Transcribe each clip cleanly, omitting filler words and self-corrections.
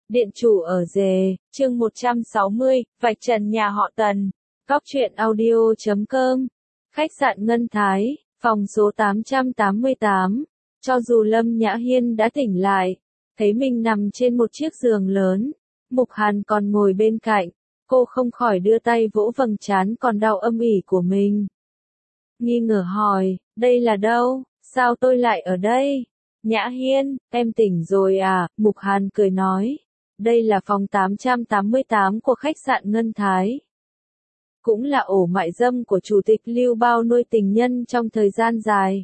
Điện chủ ở Dề, chương 160, vạch trần nhà họ Tần. Góc truyện audio.com. Khách sạn Ngân Thái, phòng số 888. Cho dù Lâm Nhã Hiên đã tỉnh lại, thấy mình nằm trên một chiếc giường lớn, Mục Hàn còn ngồi bên cạnh, cô không khỏi đưa tay vỗ vầng trán còn đau âm ỉ của mình. Nghi ngờ hỏi, đây là đâu, sao tôi lại ở đây? Nhã Hiên, em tỉnh rồi à? Mục Hàn cười nói. Đây là phòng 888 của khách sạn Ngân Thái. Cũng là ổ mại dâm của Chủ tịch Lưu bao nuôi tình nhân trong thời gian dài.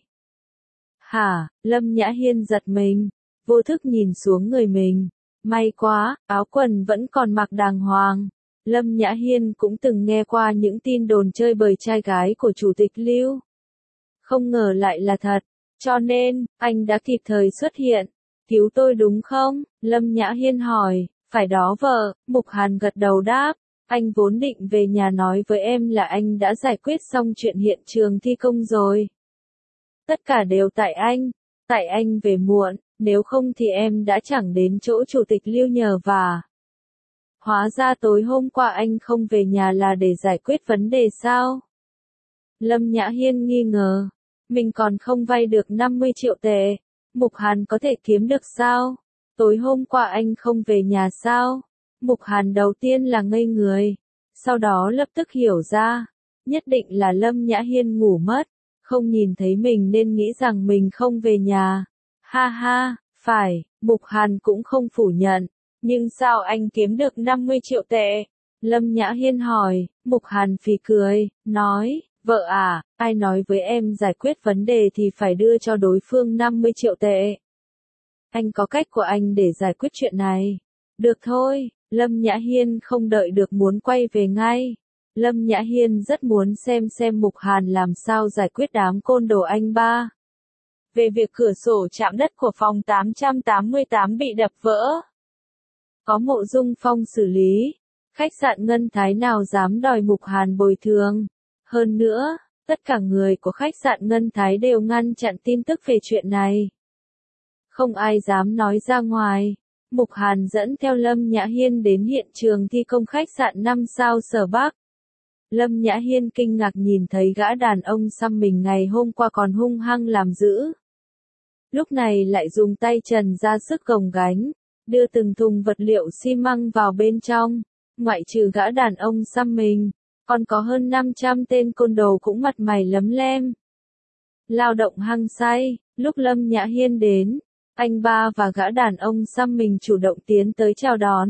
Hả? Lâm Nhã Hiên giật mình, vô thức nhìn xuống người mình. May quá, áo quần vẫn còn mặc đàng hoàng. Lâm Nhã Hiên cũng từng nghe qua những tin đồn chơi bời trai gái của Chủ tịch Lưu. Không ngờ lại là thật, cho nên, anh đã kịp thời xuất hiện. Cứu tôi đúng không? Lâm Nhã Hiên hỏi. Phải đó vợ, Mục Hàn gật đầu đáp. Anh vốn định về nhà nói với em là anh đã giải quyết xong chuyện hiện trường thi công rồi. Tất cả đều tại anh về muộn, nếu không thì em đã chẳng đến chỗ Chủ tịch Lưu nhờ vả. Hóa ra tối hôm qua anh không về nhà là để giải quyết vấn đề sao? Lâm Nhã Hiên nghi ngờ. Mình còn không vay được 50 triệu tệ. Mục Hàn có thể kiếm được sao? Tối hôm qua anh không về nhà sao? Mục Hàn đầu tiên là ngây người. Sau đó lập tức hiểu ra. Nhất định là Lâm Nhã Hiên ngủ mất. Không nhìn thấy mình nên nghĩ rằng mình không về nhà. Ha ha, phải, Mục Hàn cũng không phủ nhận. Nhưng sao anh kiếm được 50 triệu tệ? Lâm Nhã Hiên hỏi. Mục Hàn phì cười, nói. Vợ à, ai nói với em giải quyết vấn đề thì phải đưa cho đối phương 50 triệu tệ. Anh có cách của anh để giải quyết chuyện này. Được thôi, Lâm Nhã Hiên không đợi được muốn quay về ngay. Lâm Nhã Hiên rất muốn xem Mục Hàn làm sao giải quyết đám côn đồ anh ba. Về việc cửa sổ chạm đất của phòng 888 bị đập vỡ. Có Mộ Dung Phong xử lý. Khách sạn Ngân Thái nào dám đòi Mục Hàn bồi thường. Hơn nữa, tất cả người của khách sạn Ngân Thái đều ngăn chặn tin tức về chuyện này. Không ai dám nói ra ngoài. Mục Hàn dẫn theo Lâm Nhã Hiên đến hiện trường thi công khách sạn 5 sao Sở Bắc. Lâm Nhã Hiên kinh ngạc nhìn thấy gã đàn ông xăm mình ngày hôm qua còn hung hăng làm dữ. Lúc này lại dùng tay trần ra sức gồng gánh, đưa từng thùng vật liệu xi măng vào bên trong. Ngoại trừ gã đàn ông xăm mình, còn có hơn 500 tên côn đồ cũng mặt mày lấm lem. Lao động hăng say, lúc Lâm Nhã Hiên đến, anh ba và gã đàn ông xăm mình chủ động tiến tới chào đón.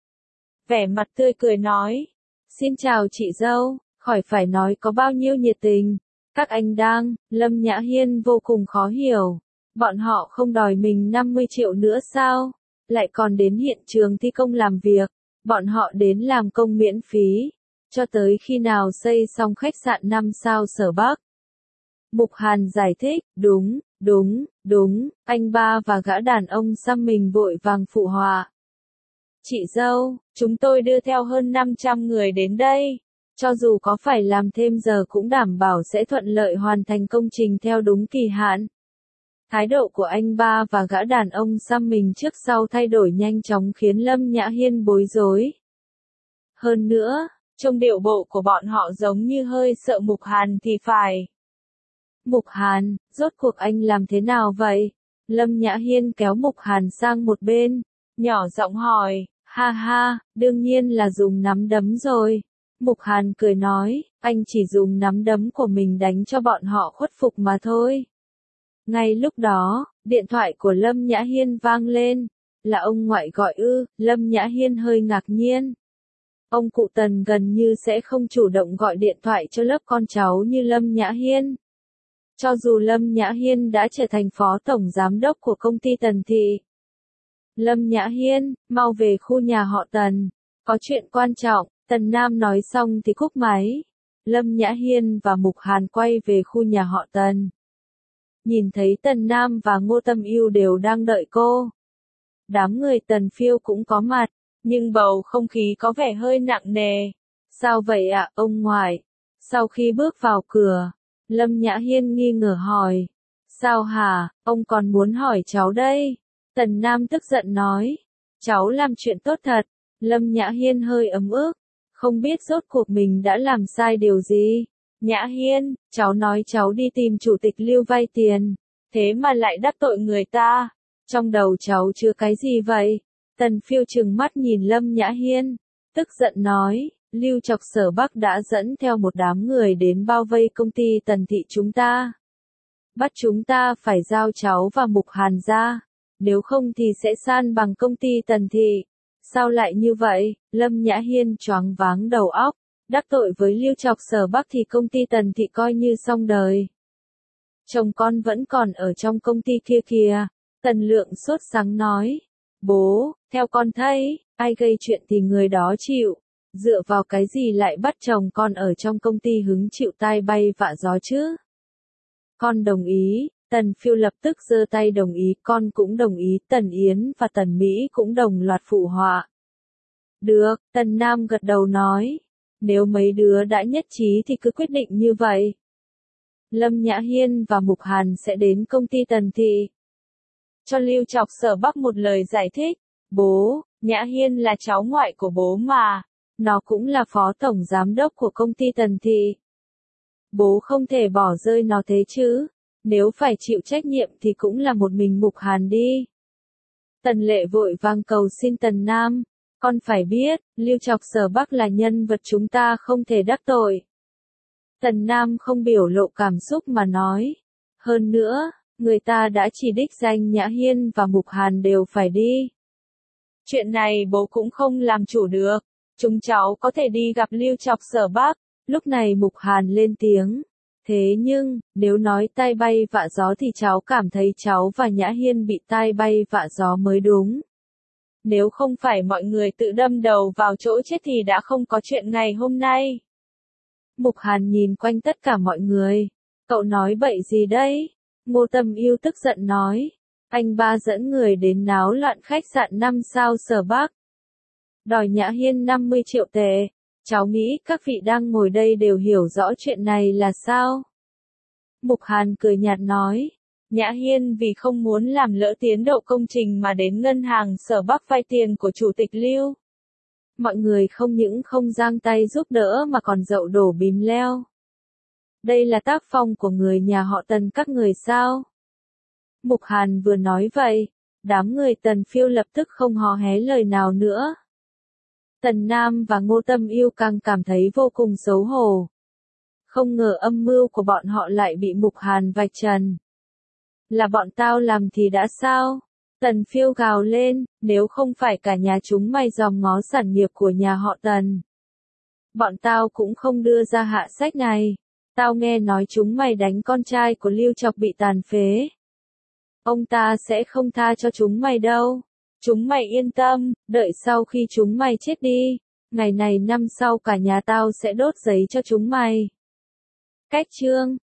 Vẻ mặt tươi cười nói, xin chào chị dâu, khỏi phải nói có bao nhiêu nhiệt tình. Các anh đang, Lâm Nhã Hiên vô cùng khó hiểu. Bọn họ không đòi mình 50 triệu nữa sao? Lại còn đến hiện trường thi công làm việc. Bọn họ đến làm công miễn phí. Cho tới khi nào xây xong khách sạn 5 sao Sở Bắc. Mục Hàn giải thích, đúng, anh ba và gã đàn ông xăm mình vội vàng phụ họa. Chị dâu, chúng tôi đưa theo hơn 500 người đến đây. Cho dù có phải làm thêm giờ cũng đảm bảo sẽ thuận lợi hoàn thành công trình theo đúng kỳ hạn. Thái độ của anh ba và gã đàn ông xăm mình trước sau thay đổi nhanh chóng khiến Lâm Nhã Hiên bối rối. Hơn nữa, trong điệu bộ của bọn họ giống như hơi sợ Mục Hàn thì phải. Mục Hàn, rốt cuộc anh làm thế nào vậy? Lâm Nhã Hiên kéo Mục Hàn sang một bên, nhỏ giọng hỏi, ha ha, đương nhiên là dùng nắm đấm rồi. Mục Hàn cười nói, anh chỉ dùng nắm đấm của mình đánh cho bọn họ khuất phục mà thôi. Ngay lúc đó, điện thoại của Lâm Nhã Hiên vang lên, là ông ngoại gọi ư? Lâm Nhã Hiên hơi ngạc nhiên. Ông cụ Tần gần như sẽ không chủ động gọi điện thoại cho lớp con cháu như Lâm Nhã Hiên. Cho dù Lâm Nhã Hiên đã trở thành phó tổng giám đốc của công ty Tần Thị. Lâm Nhã Hiên, mau về khu nhà họ Tần. Có chuyện quan trọng, Tần Nam nói xong thì cúp máy. Lâm Nhã Hiên và Mục Hàn quay về khu nhà họ Tần. Nhìn thấy Tần Nam và Ngô Tâm Ưu đều đang đợi cô. Đám người Tần Phiêu cũng có mặt. Nhưng bầu không khí có vẻ hơi nặng nề. Sao vậy ạ, ông ngoại? Sau khi bước vào cửa, Lâm Nhã Hiên nghi ngờ hỏi. Sao hả, ông còn muốn hỏi cháu đây? Tần Nam tức giận nói. cháu làm chuyện tốt thật. Lâm Nhã Hiên hơi ấm ức, không biết rốt cuộc mình đã làm sai điều gì. Nhã Hiên, cháu nói cháu đi tìm chủ tịch Lưu vay tiền, thế mà lại đắc tội người ta. Trong đầu cháu chưa cái gì vậy? Tần Phiêu trừng mắt nhìn Lâm Nhã Hiên, tức giận nói, Lưu Chọc Sở Bắc đã dẫn theo một đám người đến bao vây công ty Tần Thị chúng ta. Bắt chúng ta phải giao cháu và Mục Hàn ra, nếu không thì sẽ san bằng công ty Tần Thị. Sao lại như vậy? Lâm Nhã Hiên choáng váng đầu óc, đắc tội với Lưu Chọc Sở Bắc thì công ty Tần Thị coi như xong đời. Chồng con vẫn còn ở trong công ty kia kìa. Tần Lượng sốt sắng nói, bố, theo con thấy, ai gây chuyện thì người đó chịu, dựa vào cái gì lại bắt chồng con ở trong công ty hứng chịu tai bay vạ gió chứ? Con đồng ý. Tần Phiêu lập tức giơ tay đồng ý, con cũng đồng ý, Tần Yến và Tần Mỹ cũng đồng loạt phụ họa. Được, Tần Nam gật đầu nói, nếu mấy đứa đã nhất trí thì cứ quyết định như vậy. Lâm Nhã Hiên và Mục Hàn sẽ đến công ty Tần Thị. Cho Lưu Chọc Sở Bắc một lời giải thích, bố, Nhã Hiên là cháu ngoại của bố mà, nó cũng là phó tổng giám đốc của công ty Tần Thị. Bố không thể bỏ rơi nó thế chứ. Nếu phải chịu trách nhiệm thì cũng là một mình Mục Hàn đi. Tần Lệ vội vàng cầu xin Tần Nam, con phải biết, Lưu Chọc Sở Bắc là nhân vật chúng ta không thể đắc tội. Tần Nam không biểu lộ cảm xúc mà nói, hơn nữa, người ta đã chỉ đích danh Nhã Hiên và Mục Hàn đều phải đi. Chuyện này bố cũng không làm chủ được, chúng cháu có thể đi gặp Lưu Chọc Sở Bắc. Lúc này Mục Hàn lên tiếng. Thế nhưng, nếu nói tai bay vạ gió thì cháu cảm thấy cháu và Nhã Hiên bị tai bay vạ gió mới đúng. Nếu không phải mọi người tự đâm đầu vào chỗ chết thì đã không có chuyện ngày hôm nay. Mục Hàn nhìn quanh tất cả mọi người. Cậu nói bậy gì đấy? Ngô Tâm Yêu tức giận nói. Anh ba dẫn người đến náo loạn khách sạn 5 sao Sở Bắc. Đòi Nhã Hiên 50 triệu tệ. Cháu nghĩ các vị đang ngồi đây đều hiểu rõ chuyện này là sao? Mục Hàn cười nhạt nói, Nhã Hiên vì không muốn làm lỡ tiến độ công trình mà đến ngân hàng Sở Bắc vay tiền của chủ tịch Lưu. Mọi người không những không giang tay giúp đỡ mà còn dậu đổ bìm leo. Đây là tác phong của người nhà họ Tần các người sao? Mục Hàn vừa nói vậy, đám người Tần Phiêu lập tức không hò hé lời nào nữa. Tần Nam và Ngô Tâm Yêu càng cảm thấy vô cùng xấu hổ. Không ngờ âm mưu của bọn họ lại bị Mục Hàn vạch trần. Là bọn tao làm thì đã sao? Tần Phiêu gào lên, nếu không phải cả nhà chúng mày dòm ngó sản nghiệp của nhà họ Tần. Bọn tao cũng không đưa ra hạ sách này. Tao nghe nói chúng mày đánh con trai của Lưu Chọc bị tàn phế. Ông ta sẽ không tha cho chúng mày đâu. Chúng mày yên tâm, đợi sau khi chúng mày chết đi, ngày này năm sau cả nhà tao sẽ đốt giấy cho chúng mày. Cách chương